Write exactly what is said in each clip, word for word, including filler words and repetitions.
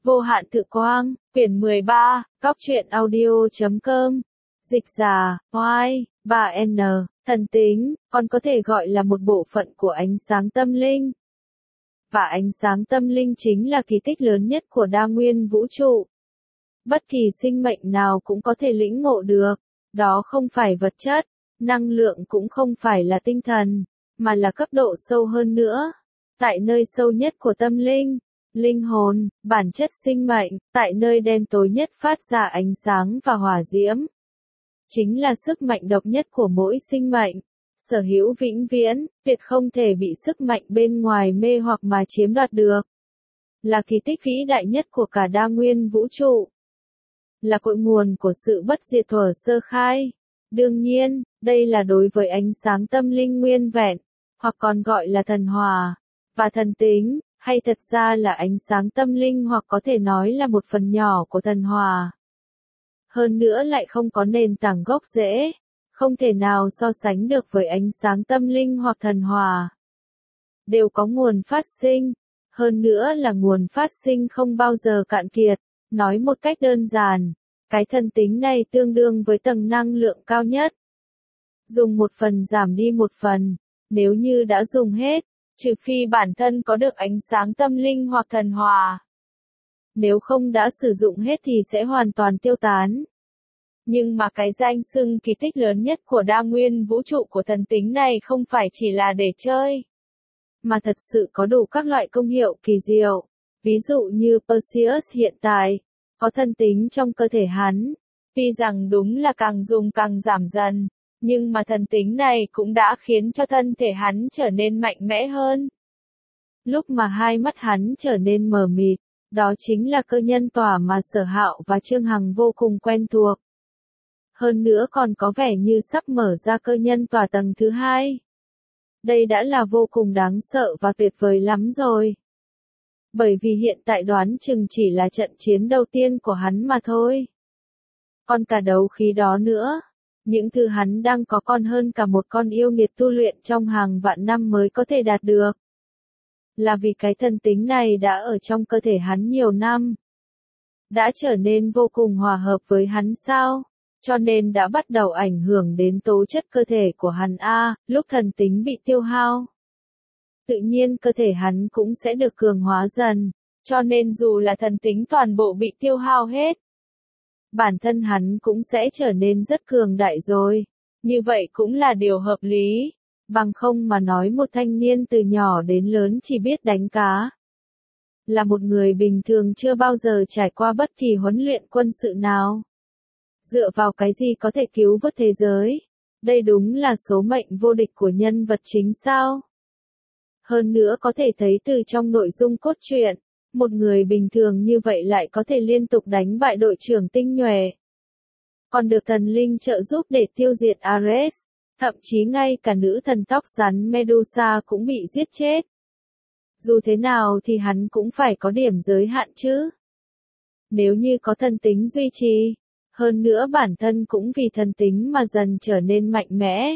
Vô hạn tự quang, quyển mười ba, góc truyện audio chấm com. Dịch giả, Y, ba N, thần tính, còn có thể gọi là một bộ phận của ánh sáng tâm linh. Và ánh sáng tâm linh chính là kỳ tích lớn nhất của đa nguyên vũ trụ. Bất kỳ sinh mệnh nào cũng có thể lĩnh ngộ được, đó không phải vật chất, năng lượng cũng không phải là tinh thần, mà là cấp độ sâu hơn nữa. Tại nơi sâu nhất của tâm linh, linh hồn, bản chất sinh mệnh, tại nơi đen tối nhất phát ra ánh sáng và hỏa diễm. Chính là sức mạnh độc nhất của mỗi sinh mệnh, sở hữu vĩnh viễn, tuyệt không thể bị sức mạnh bên ngoài mê hoặc mà chiếm đoạt được. Là kỳ tích vĩ đại nhất của cả đa nguyên vũ trụ. Là cội nguồn của sự bất diệt thuở sơ khai. Đương nhiên, đây là đối với ánh sáng tâm linh nguyên vẹn, hoặc còn gọi là thần hòa, và thần tính, hay thật ra là ánh sáng tâm linh hoặc có thể nói là một phần nhỏ của thần hòa. Hơn nữa lại không có nền tảng gốc rễ, không thể nào so sánh được với ánh sáng tâm linh hoặc thần hòa. Đều có nguồn phát sinh, hơn nữa là nguồn phát sinh không bao giờ cạn kiệt. Nói một cách đơn giản, cái thần tính này tương đương với tầng năng lượng cao nhất. Dùng một phần giảm đi một phần, nếu như đã dùng hết, trừ phi bản thân có được ánh sáng tâm linh hoặc thần hòa. Nếu không đã sử dụng hết thì sẽ hoàn toàn tiêu tán. Nhưng mà cái danh xưng kỳ tích lớn nhất của đa nguyên vũ trụ của thần tính này không phải chỉ là để chơi, mà thật sự có đủ các loại công hiệu kỳ diệu. Ví dụ như Perseus hiện tại, có thần tính trong cơ thể hắn. Tuy rằng đúng là càng dùng càng giảm dần, nhưng mà thần tính này cũng đã khiến cho thân thể hắn trở nên mạnh mẽ hơn. Lúc mà hai mắt hắn trở nên mờ mịt, đó chính là cơ nhân tỏa mà Sở Hạo và Trương Hằng vô cùng quen thuộc. Hơn nữa còn có vẻ như sắp mở ra cơ nhân tỏa tầng thứ hai. Đây đã là vô cùng đáng sợ và tuyệt vời lắm rồi. Bởi vì hiện tại đoán chừng chỉ là trận chiến đầu tiên của hắn mà thôi. Còn cả đấu khí đó nữa, những thứ hắn đang có còn hơn cả một con yêu nghiệt tu luyện trong hàng vạn năm mới có thể đạt được. Là vì cái thần tính này đã ở trong cơ thể hắn nhiều năm. Đã trở nên vô cùng hòa hợp với hắn sao? Cho nên đã bắt đầu ảnh hưởng đến tố chất cơ thể của hắn a, lúc thần tính bị tiêu hao. Tự nhiên cơ thể hắn cũng sẽ được cường hóa dần, cho nên dù là thần tính toàn bộ bị tiêu hao hết, bản thân hắn cũng sẽ trở nên rất cường đại rồi. Như vậy cũng là điều hợp lý, bằng không mà nói một thanh niên từ nhỏ đến lớn chỉ biết đánh cá. Là một người bình thường chưa bao giờ trải qua bất kỳ huấn luyện quân sự nào. Dựa vào cái gì có thể cứu vớt thế giới? Đây đúng là số mệnh vô địch của nhân vật chính sao? Hơn nữa có thể thấy từ trong nội dung cốt truyện, một người bình thường như vậy lại có thể liên tục đánh bại đội trưởng tinh nhuệ. Còn được thần linh trợ giúp để tiêu diệt Ares, thậm chí ngay cả nữ thần tóc rắn Medusa cũng bị giết chết. Dù thế nào thì hắn cũng phải có điểm giới hạn chứ. Nếu như có thần tính duy trì, hơn nữa bản thân cũng vì thần tính mà dần trở nên mạnh mẽ.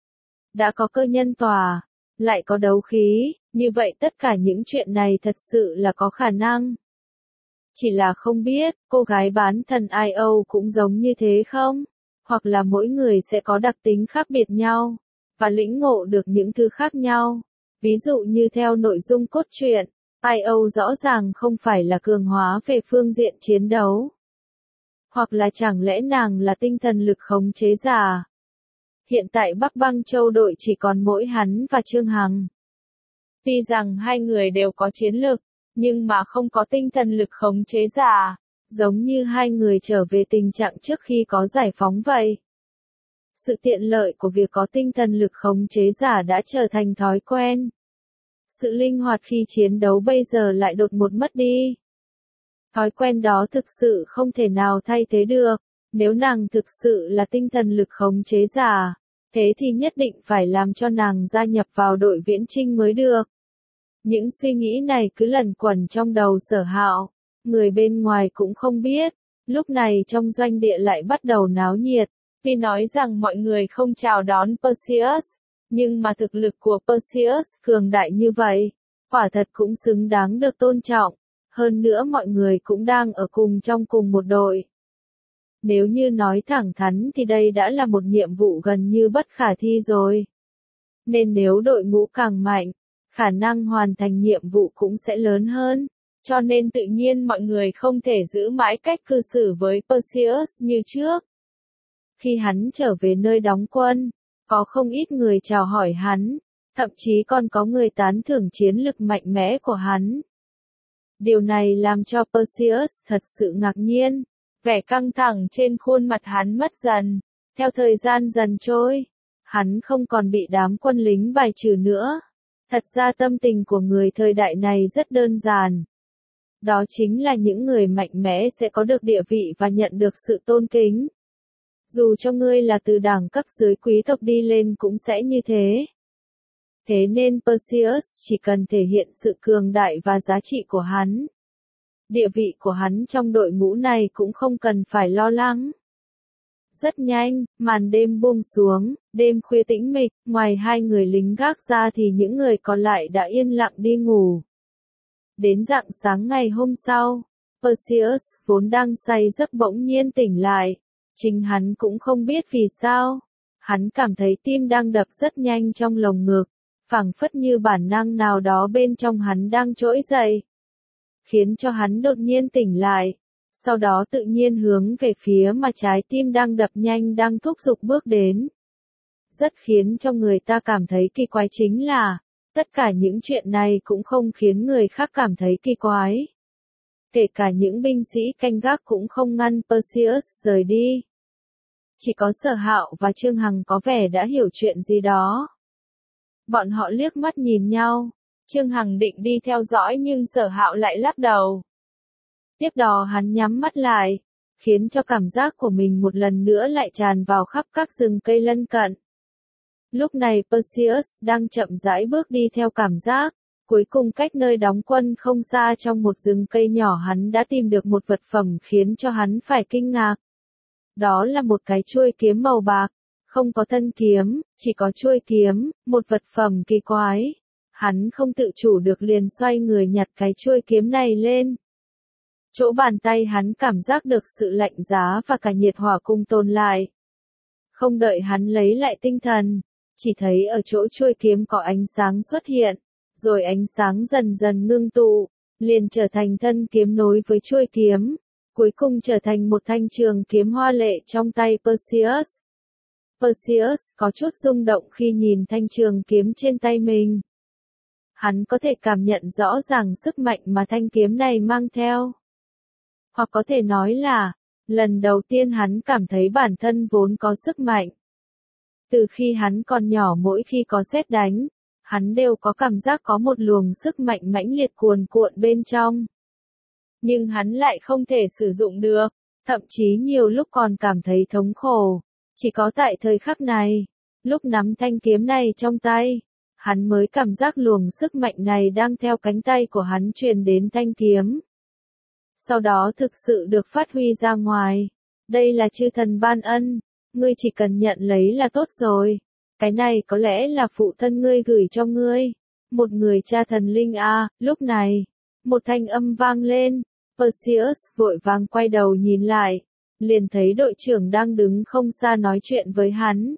Đã có cơ nhân tỏa, lại có đấu khí, như vậy tất cả những chuyện này thật sự là có khả năng. Chỉ là không biết, cô gái bán thần i o cũng giống như thế không? Hoặc là mỗi người sẽ có đặc tính khác biệt nhau, và lĩnh ngộ được những thứ khác nhau. Ví dụ như theo nội dung cốt truyện, i o rõ ràng không phải là cường hóa về phương diện chiến đấu. Hoặc là chẳng lẽ nàng là tinh thần lực khống chế giả? Hiện tại Bắc Băng Châu đội chỉ còn mỗi hắn và Trương Hằng. Tuy rằng hai người đều có chiến lực, nhưng mà không có tinh thần lực khống chế giả, giống như hai người trở về tình trạng trước khi có giải phóng vậy. Sự tiện lợi của việc có tinh thần lực khống chế giả đã trở thành thói quen. Sự linh hoạt khi chiến đấu bây giờ lại đột ngột mất đi. Thói quen đó thực sự không thể nào thay thế được. Nếu nàng thực sự là tinh thần lực khống chế giả, thế thì nhất định phải làm cho nàng gia nhập vào đội viễn chinh mới được. Những suy nghĩ này cứ lẩn quẩn trong đầu Sở Hạo, người bên ngoài cũng không biết. Lúc này trong doanh địa lại bắt đầu náo nhiệt. Tuy nói rằng mọi người không chào đón Perseus, nhưng mà thực lực của Perseus cường đại như vậy, quả thật cũng xứng đáng được tôn trọng. hơn nữa mọi người cũng đang ở cùng trong cùng một đội. Nếu như nói thẳng thắn thì đây đã là một nhiệm vụ gần như bất khả thi rồi. Nên nếu đội ngũ càng mạnh, khả năng hoàn thành nhiệm vụ cũng sẽ lớn hơn. Cho nên tự nhiên mọi người không thể giữ mãi cách cư xử với Perseus như trước. Khi hắn trở về nơi đóng quân, có không ít người chào hỏi hắn, thậm chí còn có người tán thưởng chiến lực mạnh mẽ của hắn. Điều này làm cho Perseus thật sự ngạc nhiên, vẻ căng thẳng trên khuôn mặt hắn mất dần. Theo thời gian dần trôi, hắn không còn bị đám quân lính bài trừ nữa. Thật ra tâm tình của người thời đại này rất đơn giản. Đó chính là những người mạnh mẽ sẽ có được địa vị và nhận được sự tôn kính. Dù cho ngươi là từ đẳng cấp dưới quý tộc đi lên cũng sẽ như thế. Thế nên Perseus chỉ cần thể hiện sự cường đại và giá trị của hắn. Địa vị của hắn trong đội ngũ này cũng không cần phải lo lắng. Rất nhanh, màn đêm buông xuống, đêm khuya tĩnh mịch, ngoài hai người lính gác ra thì những người còn lại đã yên lặng đi ngủ. Đến rạng sáng ngày hôm sau, Perseus vốn đang say giấc bỗng nhiên tỉnh lại. Chính hắn cũng không biết vì sao. Hắn cảm thấy tim đang đập rất nhanh trong lồng ngực, phảng phất như bản năng nào đó bên trong hắn đang trỗi dậy. Khiến cho hắn đột nhiên tỉnh lại. Sau đó tự nhiên hướng về phía mà trái tim đang đập nhanh đang thúc giục bước đến. Rất khiến cho người ta cảm thấy kỳ quái chính là, tất cả những chuyện này cũng không khiến người khác cảm thấy kỳ quái. Kể cả những binh sĩ canh gác cũng không ngăn Perseus rời đi. Chỉ có Sở Hạo và Trương Hằng có vẻ đã hiểu chuyện gì đó. Bọn họ liếc mắt nhìn nhau, Trương Hằng định đi theo dõi nhưng Sở Hạo lại lắc đầu. Tiếp đó hắn nhắm mắt lại, khiến cho cảm giác của mình một lần nữa lại tràn vào khắp các rừng cây lân cận. Lúc này Perseus đang chậm rãi bước đi theo cảm giác, cuối cùng cách nơi đóng quân không xa trong một rừng cây nhỏ hắn đã tìm được một vật phẩm khiến cho hắn phải kinh ngạc. Đó là một cái chuôi kiếm màu bạc, không có thân kiếm, chỉ có chuôi kiếm, một vật phẩm kỳ quái. Hắn không tự chủ được liền xoay người nhặt cái chuôi kiếm này lên. Chỗ bàn tay hắn cảm giác được sự lạnh giá và cả nhiệt hỏa cùng tồn lại. Không đợi hắn lấy lại tinh thần, chỉ thấy ở chỗ chuôi kiếm có ánh sáng xuất hiện, rồi ánh sáng dần dần ngưng tụ, liền trở thành thân kiếm nối với chuôi kiếm, cuối cùng trở thành một thanh trường kiếm hoa lệ trong tay Perseus. Perseus có chút rung động khi nhìn thanh trường kiếm trên tay mình. Hắn có thể cảm nhận rõ ràng sức mạnh mà thanh kiếm này mang theo. Hoặc có thể nói là, lần đầu tiên hắn cảm thấy bản thân vốn có sức mạnh. Từ khi hắn còn nhỏ mỗi khi có sét đánh, hắn đều có cảm giác có một luồng sức mạnh mãnh liệt cuồn cuộn bên trong. Nhưng hắn lại không thể sử dụng được, thậm chí nhiều lúc còn cảm thấy thống khổ. Chỉ có tại thời khắc này, lúc nắm thanh kiếm này trong tay, hắn mới cảm giác luồng sức mạnh này đang theo cánh tay của hắn truyền đến thanh kiếm. Sau đó thực sự được phát huy ra ngoài. Đây là chư thần ban ân, ngươi chỉ cần nhận lấy là tốt rồi. Cái này có lẽ là phụ thân ngươi gửi cho ngươi. Một người cha thần linh a. Lúc này, một thanh âm vang lên. Perseus vội vàng quay đầu nhìn lại, liền thấy đội trưởng đang đứng không xa nói chuyện với hắn.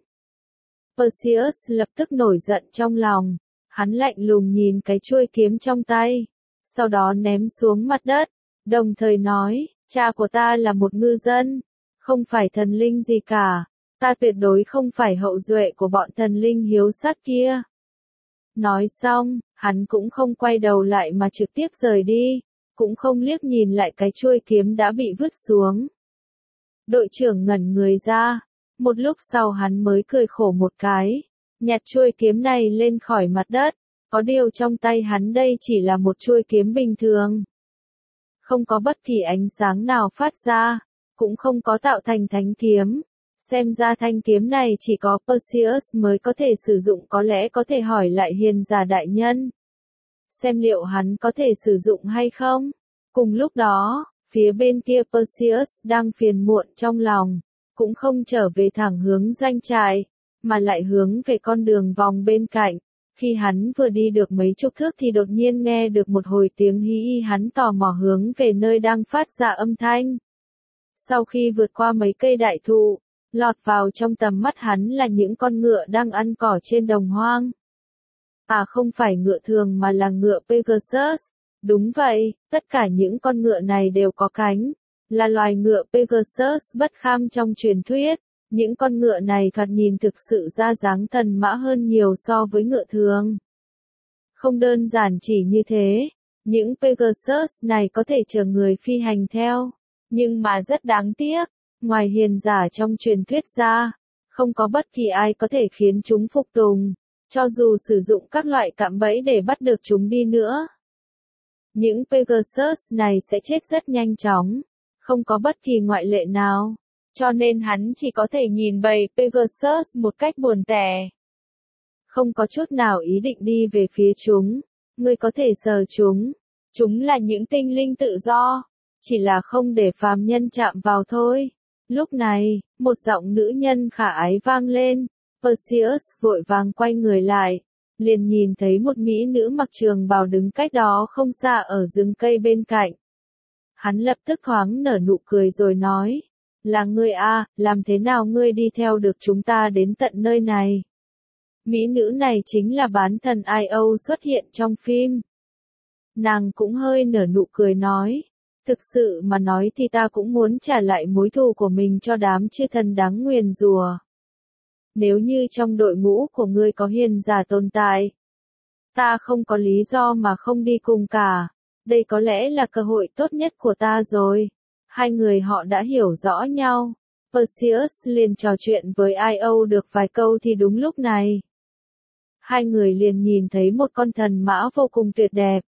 Perseus lập tức nổi giận trong lòng, hắn lạnh lùng nhìn cái chuôi kiếm trong tay, sau đó ném xuống mặt đất, đồng thời nói, cha của ta là một ngư dân, không phải thần linh gì cả, ta tuyệt đối không phải hậu duệ của bọn thần linh hiếu sát kia. Nói xong, hắn cũng không quay đầu lại mà trực tiếp rời đi, cũng không liếc nhìn lại cái chuôi kiếm đã bị vứt xuống. Đội trưởng ngẩn người ra, một lúc sau hắn mới cười khổ một cái, nhặt chuôi kiếm này lên khỏi mặt đất, có điều trong tay hắn đây chỉ là một chuôi kiếm bình thường. Không có bất kỳ ánh sáng nào phát ra, cũng không có tạo thành thánh kiếm. Xem ra thanh kiếm này chỉ có Perseus mới có thể sử dụng, có lẽ có thể hỏi lại hiền giả đại nhân. Xem liệu hắn có thể sử dụng hay không. Cùng lúc đó, phía bên kia Perseus đang phiền muộn trong lòng, cũng không trở về thẳng hướng doanh trại, mà lại hướng về con đường vòng bên cạnh. Khi hắn vừa đi được mấy chục thước thì đột nhiên nghe được một hồi tiếng hí y, hắn tò mò hướng về nơi đang phát ra âm thanh. Sau khi vượt qua mấy cây đại thụ, lọt vào trong tầm mắt hắn là những con ngựa đang ăn cỏ trên đồng hoang. À không phải ngựa thường mà là ngựa Pegasus. Đúng vậy, tất cả những con ngựa này đều có cánh, là loài ngựa Pegasus bất kham trong truyền thuyết. Những con ngựa này thoạt nhìn thực sự ra dáng thần mã hơn nhiều so với ngựa thường. Không đơn giản chỉ như thế, những Pegasus này có thể chở người phi hành theo, nhưng mà rất đáng tiếc, ngoài hiền giả trong truyền thuyết ra, không có bất kỳ ai có thể khiến chúng phục tùng, cho dù sử dụng các loại cạm bẫy để bắt được chúng đi nữa. Những Pegasus này sẽ chết rất nhanh chóng, không có bất kỳ ngoại lệ nào, cho nên hắn chỉ có thể nhìn bầy Pegasus một cách buồn tẻ. Không có chút nào ý định đi về phía chúng, ngươi có thể sờ chúng, chúng là những tinh linh tự do, chỉ là không để phàm nhân chạm vào thôi. Lúc này, một giọng nữ nhân khả ái vang lên, Perseus vội vàng quay người lại, liền nhìn thấy một mỹ nữ mặc trường bào đứng cách đó không xa ở rừng cây bên cạnh. Hắn lập tức thoáng nở nụ cười rồi nói, là ngươi a, làm thế nào ngươi đi theo được chúng ta đến tận nơi này? Mỹ nữ này chính là bán thần i o xuất hiện trong phim. Nàng cũng hơi nở nụ cười nói, thực sự mà nói thì ta cũng muốn trả lại mối thù của mình cho đám chư thần đáng nguyền rủa. Nếu như trong đội ngũ của ngươi có hiền giả tồn tại, ta không có lý do mà không đi cùng cả. Đây có lẽ là cơ hội tốt nhất của ta rồi. Hai người họ đã hiểu rõ nhau. Perseus liền trò chuyện với i o được vài câu thì đúng lúc này, hai người liền nhìn thấy một con thần mã vô cùng tuyệt đẹp.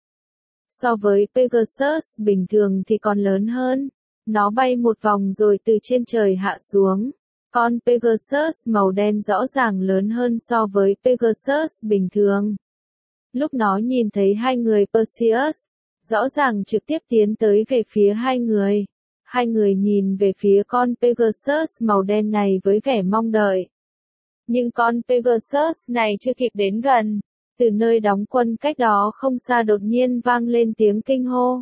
So với Pegasus bình thường thì còn lớn hơn. Nó bay một vòng rồi từ trên trời hạ xuống. Con Pegasus màu đen rõ ràng lớn hơn so với Pegasus bình thường. Lúc nó nhìn thấy hai người Perseus, rõ ràng trực tiếp tiến tới về phía hai người. Hai người nhìn về phía con Pegasus màu đen này với vẻ mong đợi. Nhưng con Pegasus này chưa kịp đến gần, từ nơi đóng quân cách đó không xa đột nhiên vang lên tiếng kinh hô.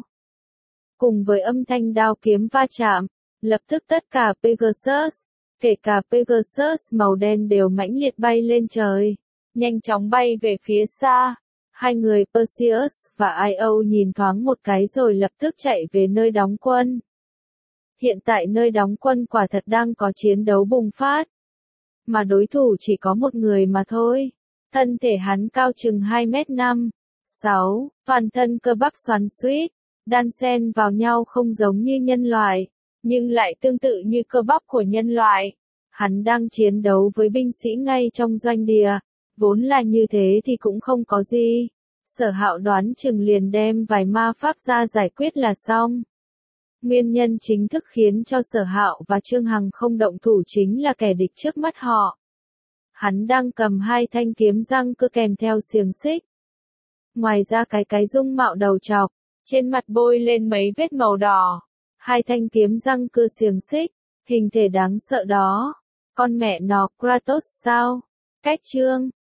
Cùng với âm thanh đao kiếm va chạm, lập tức tất cả Pegasus, kể cả Pegasus màu đen đều mãnh liệt bay lên trời, nhanh chóng bay về phía xa. Hai người Perseus và i o nhìn thoáng một cái rồi lập tức chạy về nơi đóng quân. Hiện tại nơi đóng quân quả thật đang có chiến đấu bùng phát. Mà đối thủ chỉ có một người mà thôi. Thân thể hắn cao chừng hai mét năm, sáu, toàn thân cơ bắp xoắn xuýt, đan xen vào nhau không giống như nhân loại, nhưng lại tương tự như cơ bắp của nhân loại. Hắn đang chiến đấu với binh sĩ ngay trong doanh địa, vốn là như thế thì cũng không có gì. Sở Hạo đoán chừng liền đem vài ma pháp ra giải quyết là xong. Nguyên nhân chính thức khiến cho Sở Hạo và Trương Hằng không động thủ chính là kẻ địch trước mắt họ. Hắn đang cầm hai thanh kiếm răng cưa kèm theo xiềng xích. Ngoài ra cái cái dung mạo đầu trọc, trên mặt bôi lên mấy vết màu đỏ. Hai thanh kiếm răng cưa xiềng xích, hình thể đáng sợ đó. Con mẹ nó Kratos sao? Cách chương